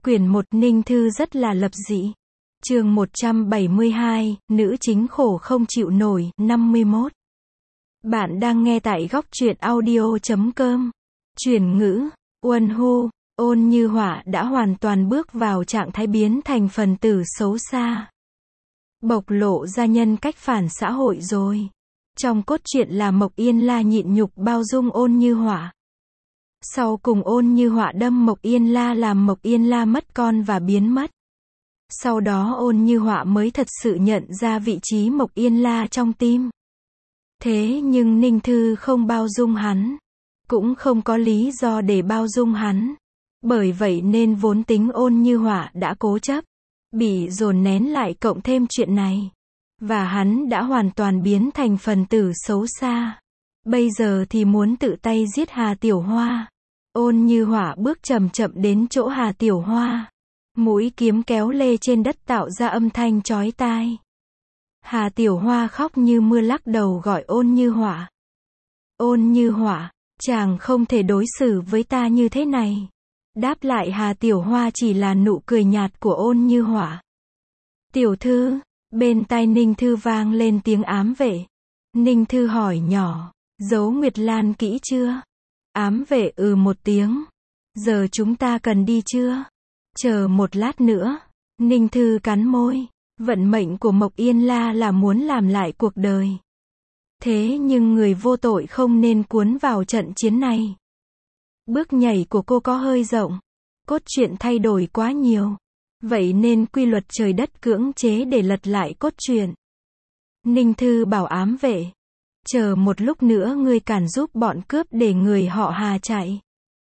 Quyển 1 Ninh Thư rất là lập dị. Chương 172, nữ chính khổ không chịu nổi, 51. Bạn đang nghe tại góc truyện audio.com. Chuyển ngữ, Uân Hu, Ôn Như Họa đã hoàn toàn bước vào trạng thái biến thành phần tử xấu xa. Bộc lộ ra nhân cách phản xã hội rồi. Trong cốt truyện là Mộc Yên La nhịn nhục bao dung Ôn Như Họa. Sau cùng Ôn Như Họa đâm Mộc Yên La làm Mộc Yên La mất con và biến mất. Sau đó Ôn Như Họa mới thật sự nhận ra vị trí Mộc Yên La trong tim. Thế nhưng Ninh Thư không bao dung hắn. Cũng không có lý do để bao dung hắn. Bởi vậy nên vốn tính Ôn Như Họa đã cố chấp. Bị dồn nén lại cộng thêm chuyện này. Và hắn đã hoàn toàn biến thành phần tử xấu xa. Bây giờ thì muốn tự tay giết Hà Tiểu Hoa. Ôn Như Họa bước chậm chậm đến chỗ Hà Tiểu Hoa. Mũi kiếm kéo lê trên đất tạo ra âm thanh chói tai. Hà Tiểu Hoa khóc như mưa lắc đầu gọi Ôn Như Họa. Ôn Như Họa, chàng không thể đối xử với ta như thế này. Đáp lại Hà Tiểu Hoa chỉ là nụ cười nhạt của Ôn Như Họa. Tiểu thư, bên tai Ninh Thư vang lên tiếng ám vệ. Ninh Thư hỏi nhỏ, giấu Nguyệt Lan kỹ chưa? Ám vệ một tiếng. Giờ chúng ta cần đi chưa? Chờ một lát nữa. Ninh Thư cắn môi. Vận mệnh của Mộc Yên La là muốn làm lại cuộc đời. Thế nhưng người vô tội không nên cuốn vào trận chiến này. Bước nhảy của cô có hơi rộng. Cốt truyện thay đổi quá nhiều. Vậy nên quy luật trời đất cưỡng chế để lật lại cốt truyện. Ninh Thư bảo ám vệ. Chờ một lúc nữa ngươi cản giúp bọn cướp để người họ Hà chạy.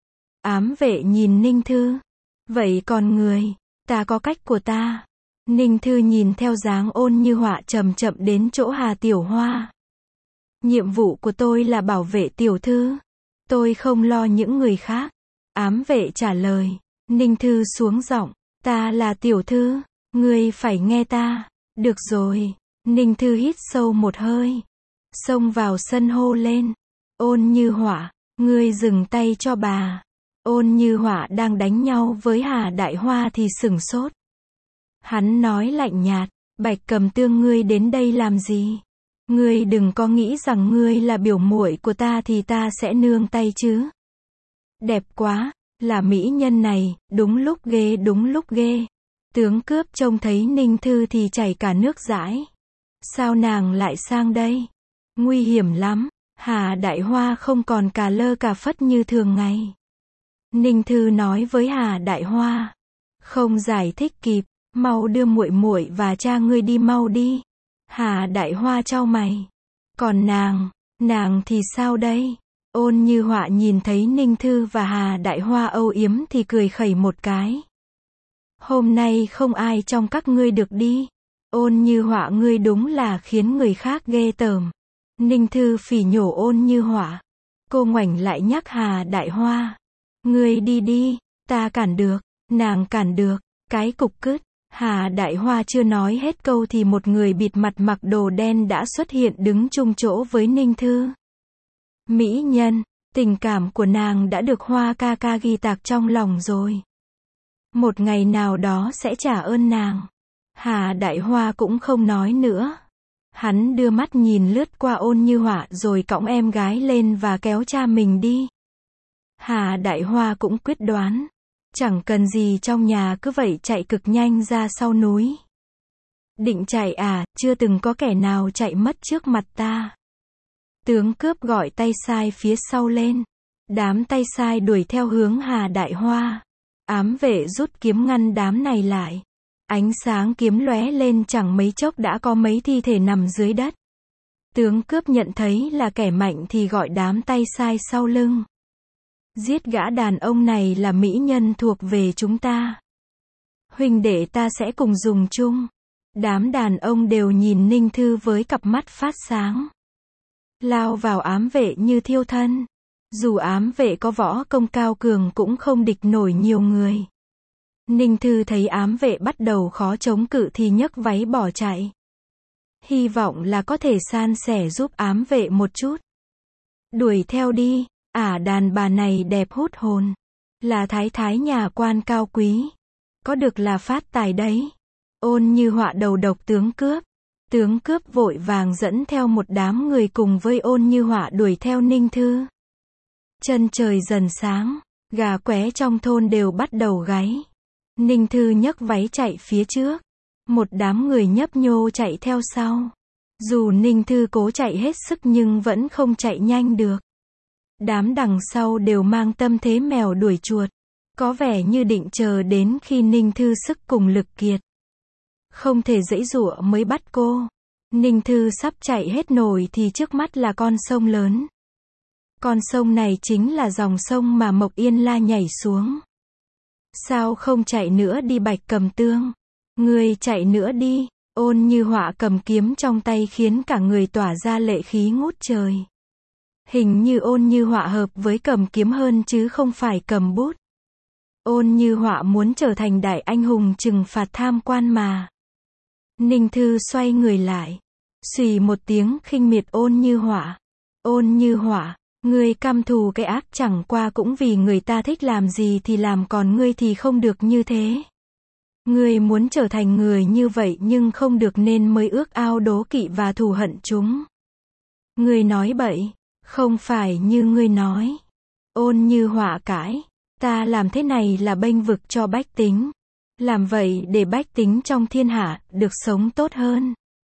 Ám vệ nhìn Ninh Thư. Vậy còn người, ta có cách của ta. Ninh Thư nhìn theo dáng Ôn Như Họa chậm chậm đến chỗ Hà Tiểu Hoa. Nhiệm vụ của tôi là bảo vệ tiểu thư. Tôi không lo những người khác. Ám vệ trả lời. Ninh Thư xuống giọng. Ta là tiểu thư. Ngươi phải nghe ta. Được rồi. Ninh Thư hít sâu một hơi. Xông vào sân hô lên. Ôn Như Họa, ngươi dừng tay cho bà. Ôn Như Họa đang đánh nhau với Hà Đại Hoa thì sửng sốt. Hắn nói lạnh nhạt, Bạch Cầm Tương ngươi đến đây làm gì? Ngươi đừng có nghĩ rằng ngươi là biểu muội của ta thì ta sẽ nương tay chứ. Đẹp quá, là mỹ nhân này, đúng lúc ghê đúng lúc ghê. Tướng cướp trông thấy Ninh Thư thì chảy cả nước dãi. Sao nàng lại sang đây? Nguy hiểm lắm. Hà Đại Hoa không còn cà lơ cà phất như thường ngày. Ninh Thư nói với Hà Đại Hoa. Không giải thích kịp, mau đưa muội muội và cha ngươi đi mau đi. Hà Đại Hoa chau mày. Còn nàng thì sao đây? Ôn Như Họa nhìn thấy Ninh Thư và Hà Đại Hoa âu yếm thì cười khẩy một cái. Hôm nay không ai trong các ngươi được đi. Ôn Như Họa ngươi đúng là khiến người khác ghê tởm. Ninh Thư phỉ nhổ Ôn Như Họa. Cô ngoảnh lại nhắc Hà Đại Hoa. Ngươi đi đi, ta cản được, nàng cản được, cái cục cứt. Hà Đại Hoa chưa nói hết câu thì một người bịt mặt mặc đồ đen đã xuất hiện đứng chung chỗ với Ninh Thư. Mỹ nhân, tình cảm của nàng đã được Hoa ca ca ghi tạc trong lòng rồi. Một ngày nào đó sẽ trả ơn nàng. Hà Đại Hoa cũng không nói nữa. Hắn đưa mắt nhìn lướt qua Ôn Như Họa rồi cõng em gái lên và kéo cha mình đi. Hà Đại Hoa cũng quyết đoán. Chẳng cần gì trong nhà cứ vậy chạy cực nhanh ra sau núi. Định chạy à, chưa từng có kẻ nào chạy mất trước mặt ta. Tướng cướp gọi tay sai phía sau lên. Đám tay sai đuổi theo hướng Hà Đại Hoa. Ám vệ rút kiếm ngăn đám này lại. Ánh sáng kiếm lóe lên chẳng mấy chốc đã có mấy thi thể nằm dưới đất. Tướng cướp nhận thấy là kẻ mạnh thì gọi đám tay sai sau lưng. Giết gã đàn ông này là mỹ nhân thuộc về chúng ta. Huynh đệ ta sẽ cùng dùng chung. Đám đàn ông đều nhìn Ninh Thư với cặp mắt phát sáng. Lao vào ám vệ như thiêu thân. Dù ám vệ có võ công cao cường cũng không địch nổi nhiều người. Ninh Thư thấy ám vệ bắt đầu khó chống cự thì nhấc váy bỏ chạy. Hy vọng là có thể san sẻ giúp ám vệ một chút. Đuổi theo đi, đàn bà này đẹp hút hồn. Là thái thái nhà quan cao quý. có được là phát tài đấy. Ôn Như Họa đầu độc tướng cướp. Tướng cướp vội vàng dẫn theo một đám người cùng với Ôn Như Họa đuổi theo Ninh Thư. Chân trời dần sáng, gà qué trong thôn đều bắt đầu gáy. Ninh Thư nhấc váy chạy phía trước. Một đám người nhấp nhô chạy theo sau. Dù Ninh Thư cố chạy hết sức nhưng vẫn không chạy nhanh được. Đám đằng sau đều mang tâm thế mèo đuổi chuột. Có vẻ như định chờ đến khi Ninh Thư sức cùng lực kiệt. Không thể giãy giụa mới bắt cô. Ninh Thư sắp chạy hết nổi thì trước mắt là con sông lớn. Con sông này chính là dòng sông mà Mộc Yên La nhảy xuống. Sao không chạy nữa đi Bạch Cầm Tương? Ngươi chạy nữa đi. Ôn Như Họa cầm kiếm trong tay khiến cả người tỏa ra lệ khí ngút trời. Hình như Ôn Như Họa hợp với cầm kiếm hơn chứ không phải cầm bút. Ôn Như Họa muốn trở thành đại anh hùng trừng phạt tham quan mà. Ninh Thư xoay người lại. Xùy một tiếng khinh miệt Ôn Như Họa. Ôn Như Họa, ngươi căm thù cái ác chẳng qua cũng vì người ta thích làm gì thì làm còn ngươi thì không được như thế. Ngươi muốn trở thành người như vậy nhưng không được nên mới ước ao đố kỵ và thù hận chúng. Ngươi nói bậy, không phải như ngươi nói. Ôn Như Họa cãi, ta làm thế này là bênh vực cho bách tính. Làm vậy để bách tính trong thiên hạ được sống tốt hơn.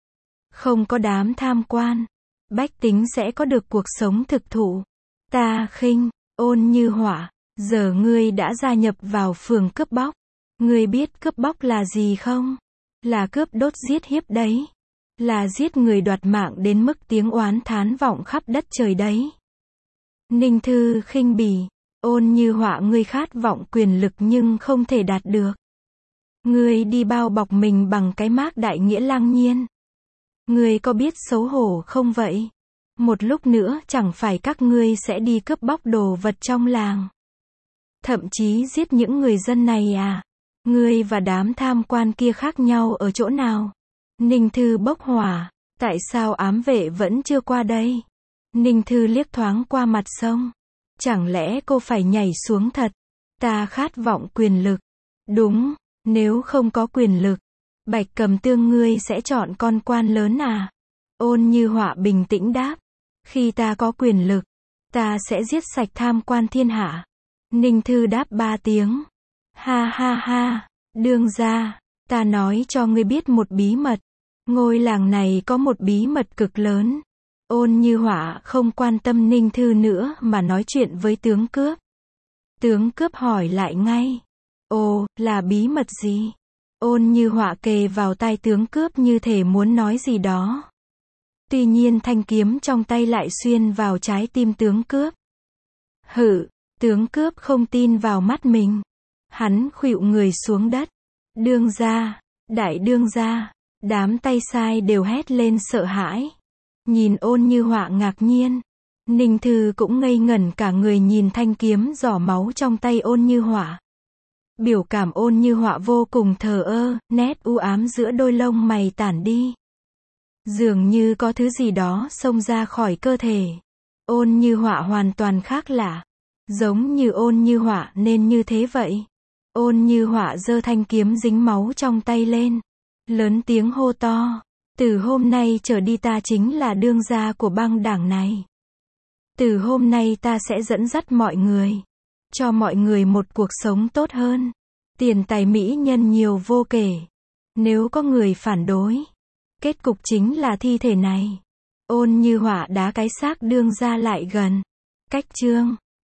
Không có đám tham quan, bách tính sẽ có được cuộc sống thực thụ. Ta khinh. Ôn Như Họa, giờ ngươi đã gia nhập vào phường cướp bóc. Ngươi biết cướp bóc là gì không? Là cướp đốt giết hiếp đấy. Là giết người đoạt mạng đến mức tiếng oán thán vọng khắp đất trời đấy. Ninh Thư khinh bỉ. Ôn Như Họa, ngươi khát vọng quyền lực nhưng không thể đạt được. Ngươi đi bao bọc mình bằng cái mác đại nghĩa lăng nhiên. Ngươi có biết xấu hổ không vậy? Một lúc nữa chẳng phải các ngươi sẽ đi cướp bóc đồ vật trong làng. Thậm chí giết những người dân này à? Ngươi và đám tham quan kia khác nhau ở chỗ nào? Ninh Thư bốc hỏa. Tại sao ám vệ vẫn chưa qua đây? Ninh Thư liếc thoáng qua mặt sông. Chẳng lẽ cô phải nhảy xuống thật? Ta khát vọng quyền lực. Đúng, nếu không có quyền lực, Bạch Cầm Tương ngươi sẽ chọn con quan lớn à? Ôn Như Họa bình tĩnh đáp. Khi ta có quyền lực, ta sẽ giết sạch tham quan thiên hạ. Ninh Thư đáp 3 tiếng. Ha ha ha, đương gia, ta nói cho ngươi biết một bí mật. Ngôi làng này có một bí mật cực lớn. Ôn Như Họa không quan tâm Ninh Thư nữa mà nói chuyện với tướng cướp. Tướng cướp hỏi lại ngay. Ồ, là bí mật gì? Ôn Như Họa kề vào tai tướng cướp như thể muốn nói gì đó. Tuy nhiên thanh kiếm trong tay lại xuyên vào trái tim tướng cướp. Hự, tướng cướp không tin vào mắt mình. Hắn khuỵu người xuống đất. Đương gia, đại đương gia, đám tay sai đều hét lên sợ hãi. Nhìn Ôn Như Họa ngạc nhiên. Ninh Thư cũng ngây ngẩn cả người nhìn thanh kiếm giỏ máu trong tay Ôn Như Họa. Biểu cảm Ôn Như Họa vô cùng thờ ơ, nét u ám giữa đôi lông mày tản đi. Dường như có thứ gì đó xông ra khỏi cơ thể. Ôn Như Họa hoàn toàn khác lạ. Giống như Ôn Như Họa nên như thế vậy. Ôn Như Họa giơ thanh kiếm dính máu trong tay lên. Lớn tiếng hô to. Từ hôm nay trở đi ta chính là đương gia của băng đảng này. Từ hôm nay ta sẽ dẫn dắt mọi người. Cho mọi người một cuộc sống tốt hơn. Tiền tài mỹ nhân nhiều vô kể. Nếu có người phản đối, kết cục chính là thi thể này. Ôn Như Họa đá cái xác đương gia lại gần. Cách chương